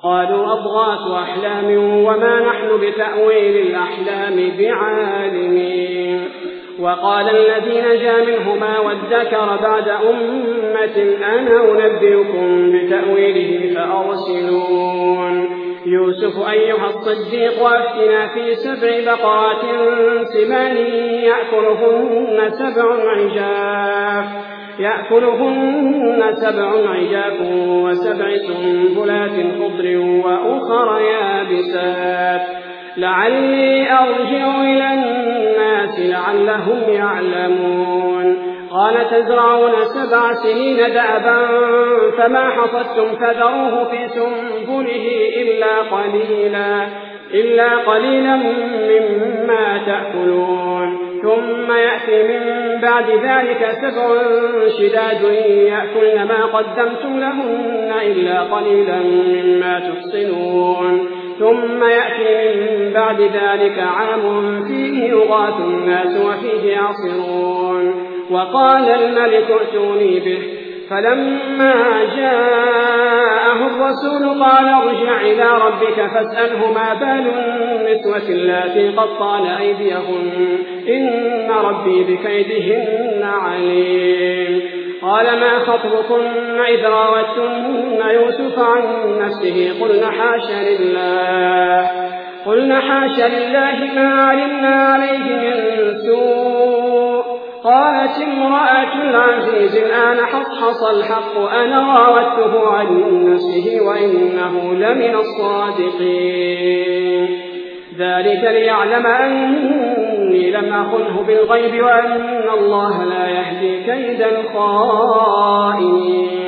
قالوا أضغاث أحلام وما نحن بتأويل الأحلام بعالمين. وقال الذي نجا منهما وادكر بعد أمة أنا أنبئكم بتأويله فأرسلون. يوسف أيها الصديق وافتنا في 7 بقرات سمان يأكلهن 7 عجاف و7 سنبلات خضر وأخر يابسات لعلي أرجع إلى الناس لعلهم يعلمون. قال تزرعون 7 سنين دأبا فما حصدتم فذروه في سنبله إلا قليلا مما تأكلون. ثم يأتي من بعد ذلك 7 شداد يأكلن ما قدمتم لهن إلا قليلا مما تحصنون. ثم يأتي من بعد ذلك عام فيه يغاث الناس وفيه يعصرون. وقال الملك ائتوني به. فلما جاءه الرسول قال ارجع إلى ربك فاسأله ما بال النسوة اللاتي قطعن أيديهن إن ربي بكيدهن عليم. قال ما خطبكن إذ راوتن يوسف عن نفسه قلنا حاش لله ما علمنا عليه من سوء. قالت امرأة العزيز الآن حصحص الحق أنا راودته عن نفسه وإنه لمن الصادقين. ذلك ليعلم أني لم أخنه بالغيب وأن الله لا يهدي كيد الخائنين.